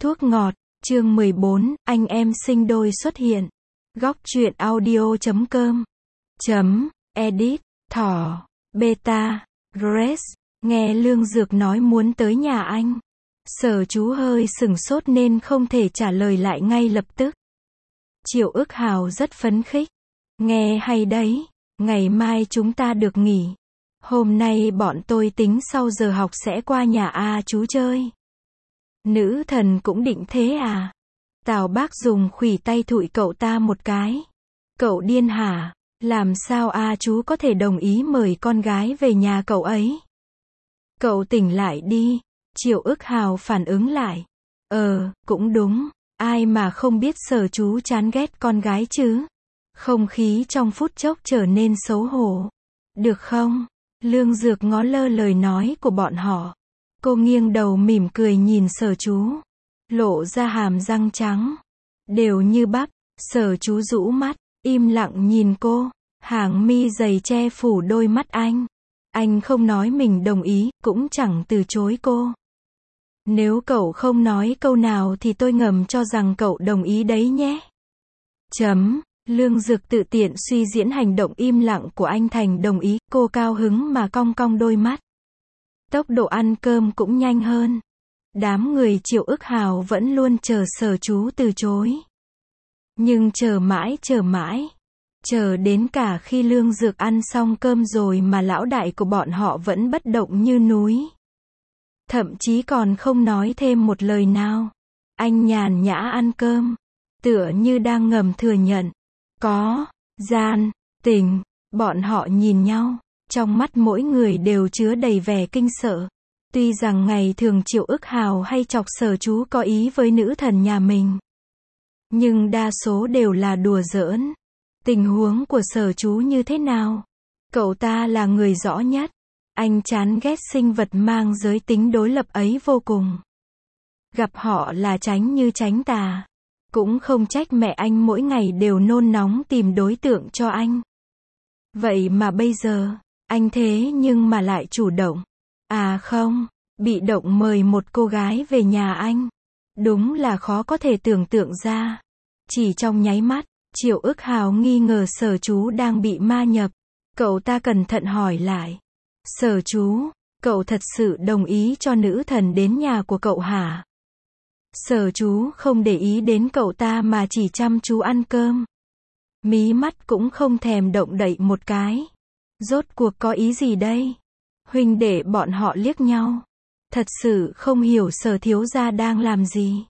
Thuốc ngọt, chương 14, anh em sinh đôi xuất hiện. Góc truyện audio.com Edit, Thỏ, Beta, Grace, nghe Lương Dược nói muốn tới nhà anh. Sở Chú hơi sửng sốt nên không thể trả lời lại ngay lập tức. Triệu Ức Hào rất phấn khích. Nghe hay đấy, ngày mai chúng ta được nghỉ. Hôm nay bọn tôi tính sau giờ học sẽ qua nhà A chú chơi. Nữ thần cũng định thế à? Tào Bác dùng khuỷu tay thụi cậu ta một cái. Cậu điên hả? Làm sao A chú có thể đồng ý mời con gái về nhà cậu ấy? Cậu tỉnh lại đi. Triệu Ức Hào phản ứng lại. Cũng đúng. Ai mà không biết Sở Chú chán ghét con gái chứ? Không khí trong phút chốc trở nên xấu hổ. Được không? Lương Dược ngó lơ lời nói của bọn họ. Cô nghiêng đầu mỉm cười nhìn Sở Chú. Lộ ra hàm răng trắng. Đều như bắp. Sở Chú rũ mắt, im lặng nhìn cô. Hàng mi dày che phủ đôi mắt anh. Anh không nói mình đồng ý, cũng chẳng từ chối cô. Nếu cậu không nói câu nào thì tôi ngầm cho rằng cậu đồng ý đấy nhé. Lương Dược tự tiện suy diễn hành động im lặng của anh thành đồng ý, cô cao hứng mà cong cong đôi mắt. Tốc độ ăn cơm cũng nhanh hơn. Đám người Triệu Ức Hào vẫn luôn chờ Sở Chú từ chối. Nhưng chờ mãi, chờ đến cả khi Lương Dược ăn xong cơm rồi mà lão đại của bọn họ vẫn bất động như núi. Thậm chí còn không nói thêm một lời nào. Anh nhàn nhã ăn cơm, tựa như đang ngầm thừa nhận. Có gian tình. Bọn họ nhìn nhau, trong mắt mỗi người đều chứa đầy vẻ kinh sợ. Tuy rằng ngày thường Triệu Ức Hào hay chọc Sở Chú có ý với nữ thần nhà mình, nhưng đa số đều là đùa giỡn. Tình huống của Sở Chú như thế nào? Cậu ta là người rõ nhất. Anh chán ghét sinh vật mang giới tính đối lập ấy vô cùng. Gặp họ là tránh như tránh tà. Cũng không trách mẹ anh mỗi ngày đều nôn nóng tìm đối tượng cho anh. Vậy mà bây giờ, anh thế nhưng mà lại chủ động. À không, bị động mời một cô gái về nhà anh. Đúng là khó có thể tưởng tượng ra. Chỉ trong nháy mắt, Triệu Ức Hào nghi ngờ Sở Chú đang bị ma nhập. Cậu ta cẩn thận hỏi lại. Sở Chú, cậu thật sự đồng ý cho nữ thần đến nhà của cậu hả? Sở Chú không để ý đến cậu ta mà chỉ chăm chú ăn cơm. Mí mắt cũng không thèm động đậy một cái. Rốt cuộc có ý gì đây? Huynh đệ bọn họ liếc nhau. Thật sự không hiểu Sở thiếu gia đang làm gì.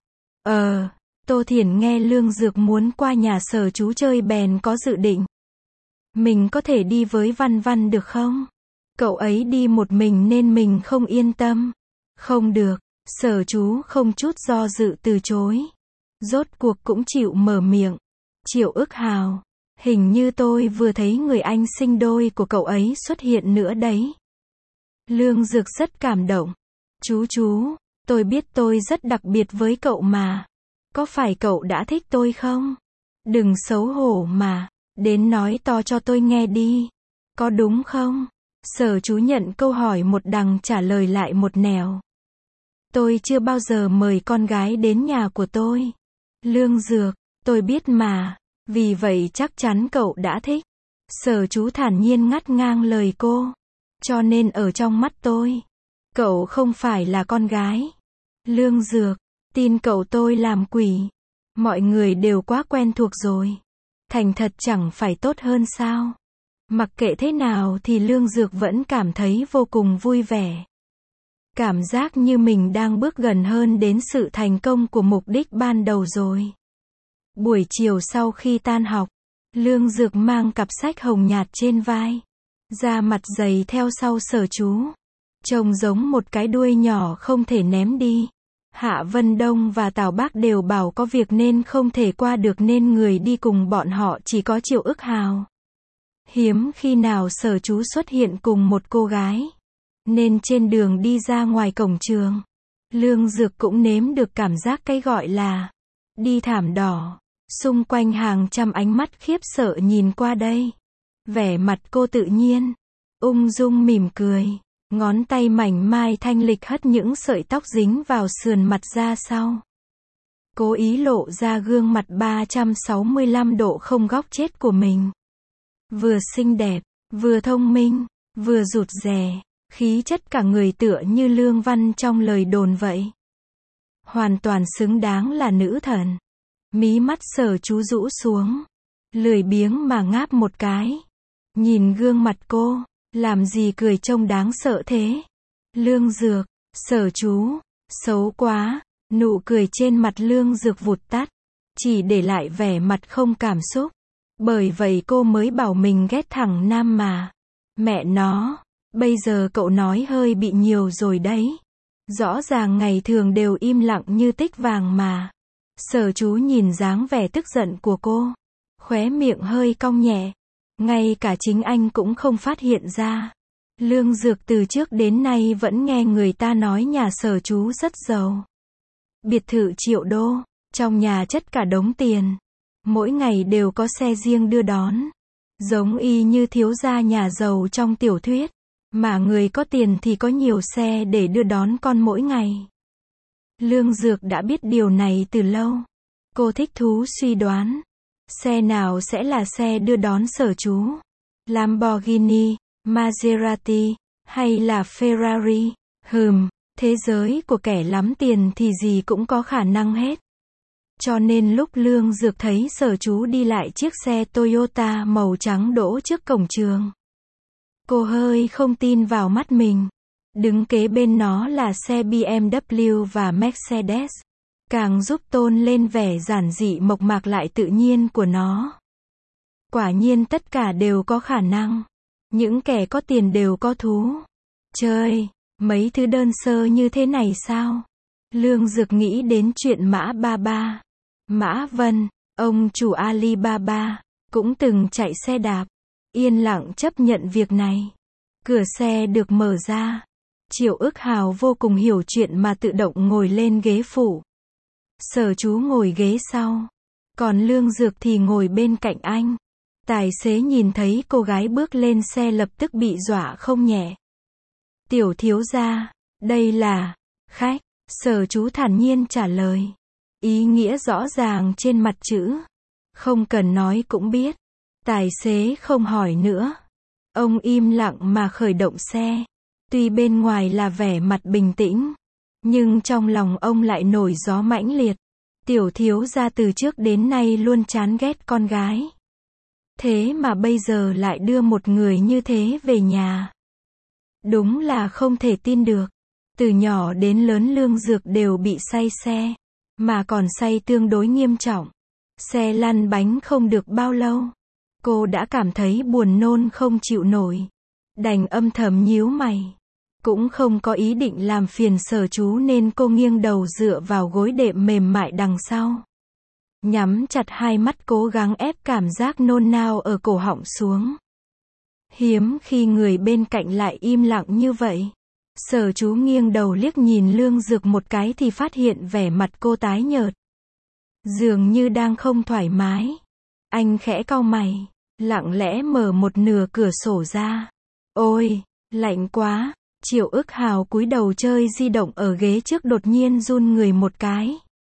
Tô Thiển nghe Lương Dược muốn qua nhà Sở Chú chơi bèn có dự định. Mình có thể đi với Văn Văn được không? Cậu ấy đi một mình nên mình không yên tâm. Không được. Sở Chú không chút do dự từ chối. Rốt cuộc cũng chịu mở miệng. Triệu Ức Hào, hình như tôi vừa thấy người anh sinh đôi của cậu ấy xuất hiện nữa đấy. Lương Dược rất cảm động. Chú, tôi biết tôi rất đặc biệt với cậu mà. Có phải cậu đã thích tôi không? Đừng xấu hổ mà. Đến nói to cho tôi nghe đi. Có đúng không? Sở Chú nhận câu hỏi một đằng trả lời lại một nẻo. Tôi chưa bao giờ mời con gái đến nhà của tôi. Lương Dược, tôi biết mà. Vì vậy chắc chắn cậu đã thích. Sở Chú thản nhiên ngắt ngang lời cô. Cho nên ở trong mắt tôi, cậu không phải là con gái. Lương Dược, tin cậu tôi làm quỷ. Mọi người đều quá quen thuộc rồi. Thành thật chẳng phải tốt hơn sao? Mặc kệ thế nào thì Lương Dược vẫn cảm thấy vô cùng vui vẻ. Cảm giác như mình đang bước gần hơn đến sự thành công của mục đích ban đầu rồi. Buổi chiều sau khi tan học, Lương Dược mang cặp sách hồng nhạt trên vai, da mặt dày theo sau Sở Chú. Trông giống một cái đuôi nhỏ không thể ném đi. Hạ Vân Đông và Tào Bác đều bảo có việc nên không thể qua được nên người đi cùng bọn họ chỉ có Triệu Ức Hào. Hiếm khi nào Sở Chú xuất hiện cùng một cô gái. Nên trên đường đi ra ngoài cổng trường, Lương Dược cũng nếm được cảm giác cái gọi là đi thảm đỏ. Xung quanh hàng trăm ánh mắt khiếp sợ nhìn qua đây. Vẻ mặt cô tự nhiên, ung dung mỉm cười. Ngón tay mảnh mai thanh lịch hất những sợi tóc dính vào sườn mặt ra sau. cố ý lộ ra gương mặt 365 độ không góc chết của mình. Vừa xinh đẹp, vừa thông minh, vừa rụt rè, khí chất cả người tựa như Lương Văn trong lời đồn vậy. Hoàn toàn xứng đáng là nữ thần. Mí mắt Sở Chú rũ xuống, lười biếng mà ngáp một cái. Nhìn gương mặt cô, làm gì cười trông đáng sợ thế. Lương Dược, Sở Chú, xấu quá. Nụ cười trên mặt Lương Dược vụt tắt, chỉ để lại vẻ mặt không cảm xúc. Bởi vậy cô mới bảo mình ghét thằng Nam mà. Mẹ nó, bây giờ cậu nói hơi bị nhiều rồi đấy. Rõ ràng ngày thường đều im lặng như tích vàng mà. Sở Chú nhìn dáng vẻ tức giận của cô, khóe miệng hơi cong nhẹ. Ngay cả chính anh cũng không phát hiện ra. Lương Dược từ trước đến nay vẫn nghe người ta nói nhà Sở Chú rất giàu. Biệt thự triệu đô, trong nhà chất cả đống tiền. Mỗi ngày đều có xe riêng đưa đón. Giống y như thiếu gia nhà giàu trong tiểu thuyết. Mà người có tiền thì có nhiều xe để đưa đón con mỗi ngày. Lương Dược đã biết điều này từ lâu. Cô thích thú suy đoán. Xe nào sẽ là xe đưa đón Sở Chú? Lamborghini, Maserati, hay là Ferrari? Thế giới của kẻ lắm tiền thì gì cũng có khả năng hết. Cho nên lúc Lương Dược thấy Sở Chú đi lại chiếc xe Toyota màu trắng đỗ trước cổng trường, cô hơi không tin vào mắt mình. Đứng kế bên nó là xe BMW và Mercedes, càng giúp tôn lên vẻ giản dị mộc mạc lại tự nhiên của nó. Quả nhiên tất cả đều có khả năng. Những kẻ có tiền đều có thú. Chơi, mấy thứ đơn sơ như thế này sao? Lương Dược nghĩ đến chuyện Mã Ba Ba. Mã Vân, ông chủ Alibaba, cũng từng chạy xe đạp. Yên lặng chấp nhận việc này. Cửa xe được mở ra. Triệu Ức Hào vô cùng hiểu chuyện mà tự động ngồi lên ghế phụ. Sở Chú ngồi ghế sau. Còn Lương Dược thì ngồi bên cạnh anh. Tài xế nhìn thấy cô gái bước lên xe lập tức bị dọa không nhẹ. Tiểu thiếu gia, đây là khách. Sở Chú thản nhiên trả lời. Ý nghĩa rõ ràng trên mặt chữ. Không cần nói cũng biết. Tài xế không hỏi nữa. Ông im lặng mà khởi động xe. Tuy bên ngoài là vẻ mặt bình tĩnh, nhưng trong lòng ông lại nổi gió mãnh liệt. Tiểu thiếu gia từ trước đến nay luôn chán ghét con gái. Thế mà bây giờ lại đưa một người như thế về nhà. Đúng là không thể tin được. Từ nhỏ đến lớn Lương Dược đều bị say xe, mà còn say tương đối nghiêm trọng. Xe lăn bánh không được bao lâu, cô đã cảm thấy buồn nôn không chịu nổi. Đành âm thầm nhíu mày. Cũng không có ý định làm phiền Sở Chú nên cô nghiêng đầu dựa vào gối đệm mềm mại đằng sau. Nhắm chặt hai mắt cố gắng ép cảm giác nôn nao ở cổ họng xuống. Hiếm khi người bên cạnh lại im lặng như vậy. Sở Chú nghiêng đầu liếc nhìn Lương Dược một cái thì phát hiện vẻ mặt cô tái nhợt. Dường như đang không thoải mái. Anh khẽ cau mày, lặng lẽ mở một nửa cửa sổ ra. Ôi, lạnh quá. Triệu Ức Hào cúi đầu chơi di động ở ghế trước đột nhiên run người một cái.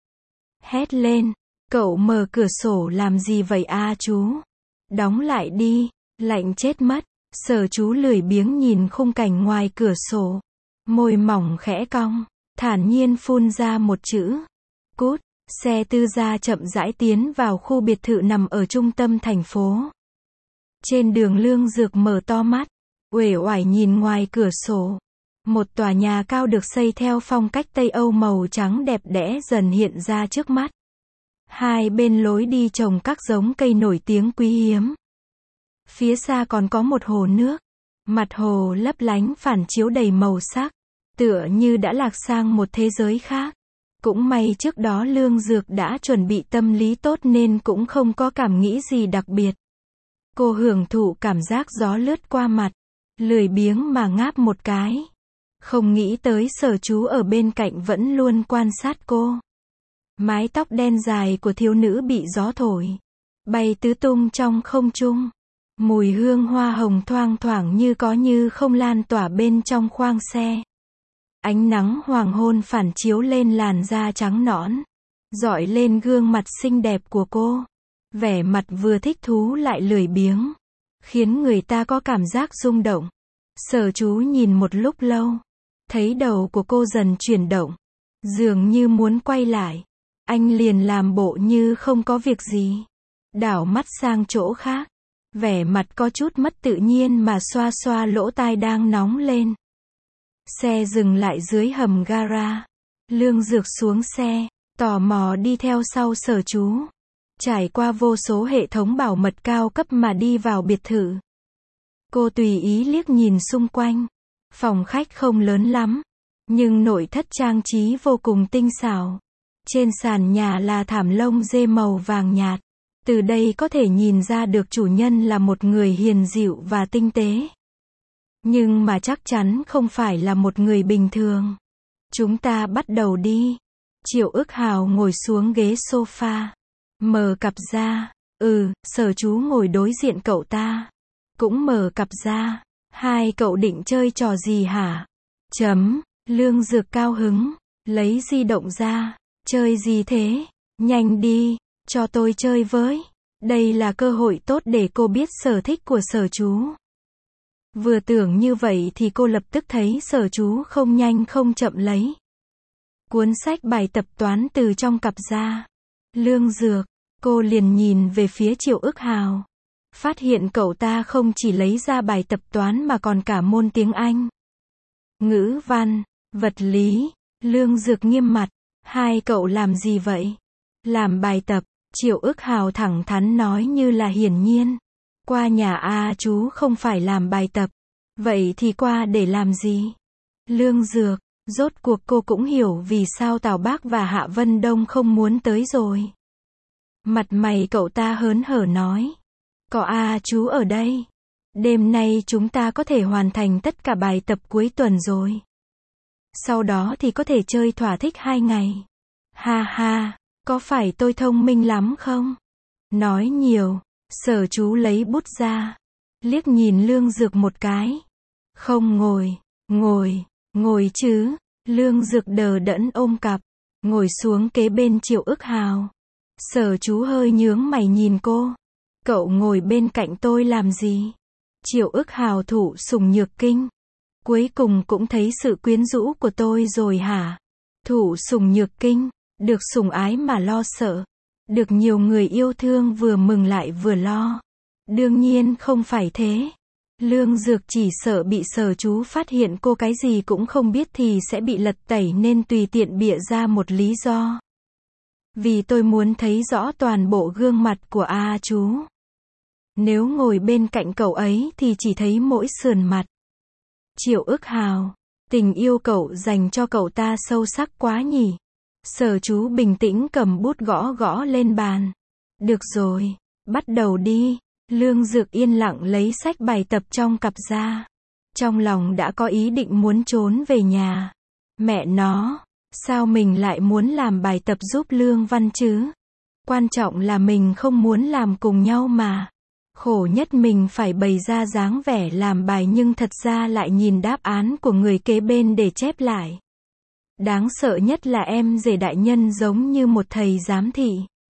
Hét lên, cậu mở cửa sổ làm gì vậy a chú? Đóng lại đi, lạnh chết mất. Sở Chú lười biếng nhìn khung cảnh ngoài cửa sổ. Môi mỏng khẽ cong, thản nhiên phun ra một chữ. Cút. Xe tư gia chậm rãi tiến vào khu biệt thự nằm ở trung tâm thành phố. Trên đường Lương Dược mở to mắt, uể oải nhìn ngoài cửa sổ. Một tòa nhà cao được xây theo phong cách Tây Âu màu trắng đẹp đẽ dần hiện ra trước mắt. Hai bên lối đi trồng các giống cây nổi tiếng quý hiếm. Phía xa còn có một hồ nước. Mặt hồ lấp lánh phản chiếu đầy màu sắc, tựa như đã lạc sang một thế giới khác. Cũng may trước đó Lương Dược đã chuẩn bị tâm lý tốt nên cũng không có cảm nghĩ gì đặc biệt. Cô hưởng thụ cảm giác gió lướt qua mặt, lười biếng mà ngáp một cái. Không nghĩ tới Sở Chú ở bên cạnh vẫn luôn quan sát cô. Mái tóc đen dài của thiếu nữ bị gió thổi, bay tứ tung trong không trung. Mùi hương hoa hồng thoang thoảng như có như không lan tỏa bên trong khoang xe. Ánh nắng hoàng hôn phản chiếu lên làn da trắng nõn, dọi lên gương mặt xinh đẹp của cô. Vẻ mặt vừa thích thú lại lười biếng, khiến người ta có cảm giác rung động. Sở Chú nhìn một lúc lâu, thấy đầu của cô dần chuyển động, dường như muốn quay lại. Anh liền làm bộ như không có việc gì, đảo mắt sang chỗ khác, vẻ mặt có chút mất tự nhiên mà xoa xoa lỗ tai đang nóng lên. Xe dừng lại dưới hầm gara. Lương Dược xuống xe, tò mò đi theo sau Sở Chú. Trải qua vô số hệ thống bảo mật cao cấp mà đi vào biệt thự. Cô tùy ý liếc nhìn xung quanh. Phòng khách không lớn lắm, nhưng nội thất trang trí vô cùng tinh xảo. Trên sàn nhà là thảm lông dê màu vàng nhạt. Từ đây có thể nhìn ra được chủ nhân là một người hiền dịu và tinh tế. Nhưng mà chắc chắn không phải là một người bình thường. Chúng ta bắt đầu đi. Triệu Ức Hào ngồi xuống ghế sofa. Mở cặp ra. Sở Chú ngồi đối diện cậu ta. Cũng mở cặp ra. Hai cậu định chơi trò gì hả? Lương Dược cao hứng. Lấy di động ra. Chơi gì thế? Nhanh đi. Cho tôi chơi với. Đây là cơ hội tốt để cô biết sở thích của Sở Chú. Vừa tưởng như vậy thì cô lập tức thấy Sở Chú không nhanh không chậm lấy cuốn sách bài tập toán từ trong cặp ra. Lương Dược, cô liền nhìn về phía Triệu Ức Hào. Phát hiện cậu ta không chỉ lấy ra bài tập toán mà còn cả môn tiếng Anh, ngữ văn, vật lý. Lương Dược nghiêm mặt. Hai cậu làm gì vậy? Làm bài tập. Triệu Ức Hào thẳng thắn nói như là hiển nhiên. Qua nhà A chú không phải làm bài tập. Vậy thì qua để làm gì? Lương Dược, rốt cuộc cô cũng hiểu vì sao Tào Bác và Hạ Vân Đông không muốn tới rồi. Mặt mày cậu ta hớn hở nói. Có A chú ở đây. Đêm nay chúng ta có thể hoàn thành tất cả bài tập cuối tuần rồi. Sau đó thì có thể chơi thỏa thích 2 ngày. Ha ha, có phải tôi thông minh lắm không? Nói nhiều. Sở Chú lấy bút ra. Liếc nhìn Lương Dược một cái. Không ngồi chứ. Lương Dược đờ đẫn ôm cặp. Ngồi xuống kế bên Triệu Ức Hào. Sở Chú hơi nhướng mày nhìn cô. Cậu ngồi bên cạnh tôi làm gì? Triệu Ức Hào thụ sủng nhược kinh. Cuối cùng cũng thấy sự quyến rũ của tôi rồi hả? Thụ sủng nhược kinh. Được sủng ái mà lo sợ. Được nhiều người yêu thương vừa mừng lại vừa lo. Đương nhiên không phải thế. Lương Dược chỉ sợ bị Sở Chú phát hiện cô cái gì cũng không biết thì sẽ bị lật tẩy nên tùy tiện bịa ra một lý do. Vì tôi muốn thấy rõ toàn bộ gương mặt của A chú. Nếu ngồi bên cạnh cậu ấy thì chỉ thấy mỗi sườn mặt. Triệu Ức Hào, tình yêu cậu dành cho cậu ta sâu sắc quá nhỉ? Sở Chú bình tĩnh cầm bút gõ gõ lên bàn. Được rồi, bắt đầu đi. Lương Dược yên lặng lấy sách bài tập trong cặp ra. Trong lòng đã có ý định muốn trốn về nhà. Mẹ nó, sao mình lại muốn làm bài tập giúp Lương Văn chứ? Quan trọng là mình không muốn làm cùng nhau mà. Khổ nhất mình phải bày ra dáng vẻ làm bài nhưng thật ra lại nhìn đáp án của người kế bên để chép lại. Đáng sợ nhất là em rể đại nhân giống như một thầy giám thị.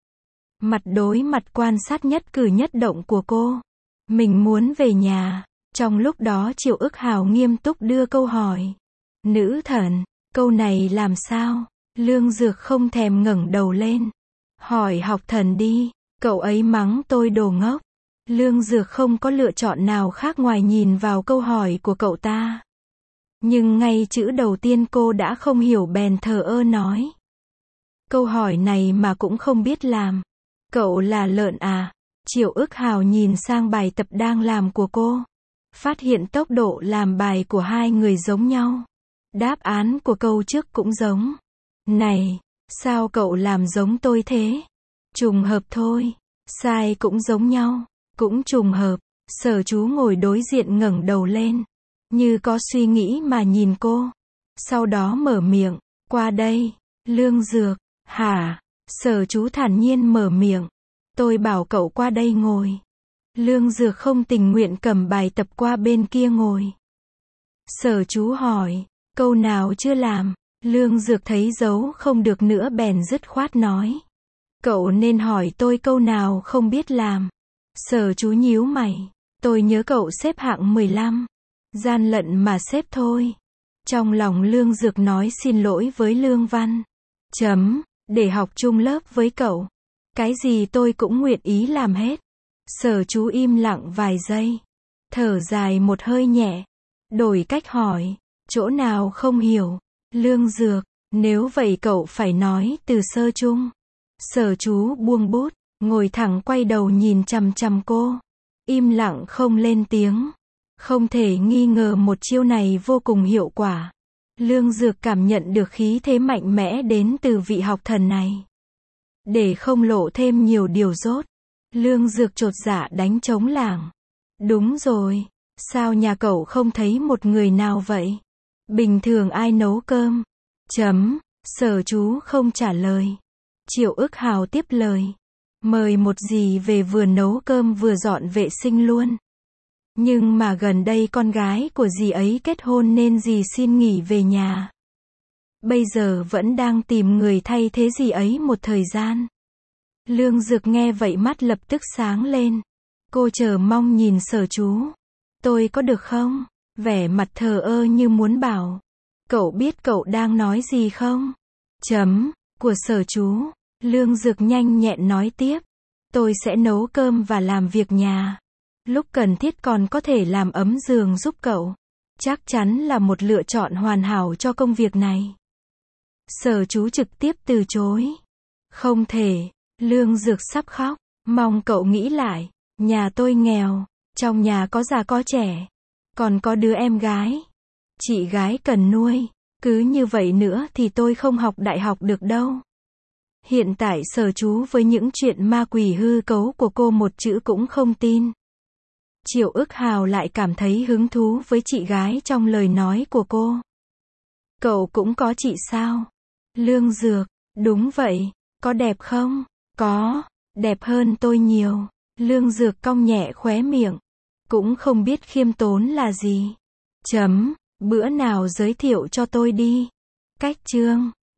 Mặt đối mặt quan sát nhất cử nhất động của cô. Mình muốn về nhà. Trong lúc đó Triệu Ức Hào nghiêm túc đưa câu hỏi. Nữ thần, câu này làm sao? Lương Dược không thèm ngẩng đầu lên. Hỏi học thần đi. Cậu ấy mắng tôi đồ ngốc. Lương Dược không có lựa chọn nào khác ngoài nhìn vào câu hỏi của cậu ta. Nhưng ngay chữ đầu tiên cô đã không hiểu bèn thờ ơ nói. Câu hỏi này mà cũng không biết làm. Cậu là lợn à? Triệu Ức Hào nhìn sang bài tập đang làm của cô. Phát hiện tốc độ làm bài của hai người giống nhau. Đáp án của câu trước cũng giống. Này, sao cậu làm giống tôi thế? Trùng hợp thôi. Sai cũng giống nhau. Cũng trùng hợp. Sở Chú ngồi đối diện ngẩng đầu lên. Như có suy nghĩ mà nhìn cô. Sau đó mở miệng. Qua đây. Lương Dược. Hả? Sở Chú thản nhiên mở miệng. Tôi bảo cậu qua đây ngồi. Lương Dược không tình nguyện cầm bài tập qua bên kia ngồi. Sở Chú hỏi. Câu nào chưa làm? Lương Dược thấy giấu không được nữa bèn dứt khoát nói. Cậu nên hỏi tôi câu nào không biết làm. Sở Chú nhíu mày. Tôi nhớ cậu xếp hạng 15. Gian lận mà xếp thôi. Trong lòng Lương Dược nói xin lỗi với Lương Văn. Để học chung lớp với cậu. Cái gì tôi cũng nguyện ý làm hết. Sở Chú im lặng vài giây. Thở dài một hơi nhẹ. Đổi cách hỏi. Chỗ nào không hiểu? Lương Dược, nếu vậy cậu phải nói từ sơ chung. Sở Chú buông bút, ngồi thẳng quay đầu nhìn chằm chằm cô. Im lặng không lên tiếng. Không thể nghi ngờ một chiêu này vô cùng hiệu quả. Lương Dược cảm nhận được khí thế mạnh mẽ đến từ vị học thần này. Để không lộ thêm nhiều điều dốt, Lương Dược chột dạ đánh trống lảng. Đúng rồi, sao nhà cậu không thấy một người nào vậy? Bình thường ai nấu cơm? Sở Chú không trả lời. Triệu Ức Hào tiếp lời. Mời một dì về vừa nấu cơm vừa dọn vệ sinh luôn. Nhưng mà gần đây con gái của dì ấy kết hôn nên dì xin nghỉ về nhà. Bây giờ vẫn đang tìm người thay thế dì ấy một thời gian. Lương Dược nghe vậy mắt lập tức sáng lên. Cô chờ mong nhìn Sở Chú. Tôi có được không? Vẻ mặt thờ ơ như muốn bảo. Cậu biết cậu đang nói gì không? Của Sở Chú. Lương Dược nhanh nhẹn nói tiếp. Tôi sẽ nấu cơm và làm việc nhà. Lúc cần thiết còn có thể làm ấm giường giúp cậu. Chắc chắn là một lựa chọn hoàn hảo cho công việc này. Sở Chú trực tiếp từ chối. Không thể. Lương Dược sắp khóc. Mong cậu nghĩ lại. Nhà tôi nghèo. Trong nhà có già có trẻ. Còn có đứa em gái. Chị gái cần nuôi. Cứ như vậy nữa thì tôi không học đại học được đâu. Hiện tại Sở Chú với những chuyện ma quỷ hư cấu của cô một chữ cũng không tin. Triệu Ức Hào lại cảm thấy hứng thú với chị gái trong lời nói của cô. Cậu cũng có chị sao? Lương Dược, đúng vậy, có đẹp không? Có, đẹp hơn tôi nhiều. Lương Dược cong nhẹ khóe miệng. Cũng không biết khiêm tốn là gì. Bữa nào giới thiệu cho tôi đi. Cách chương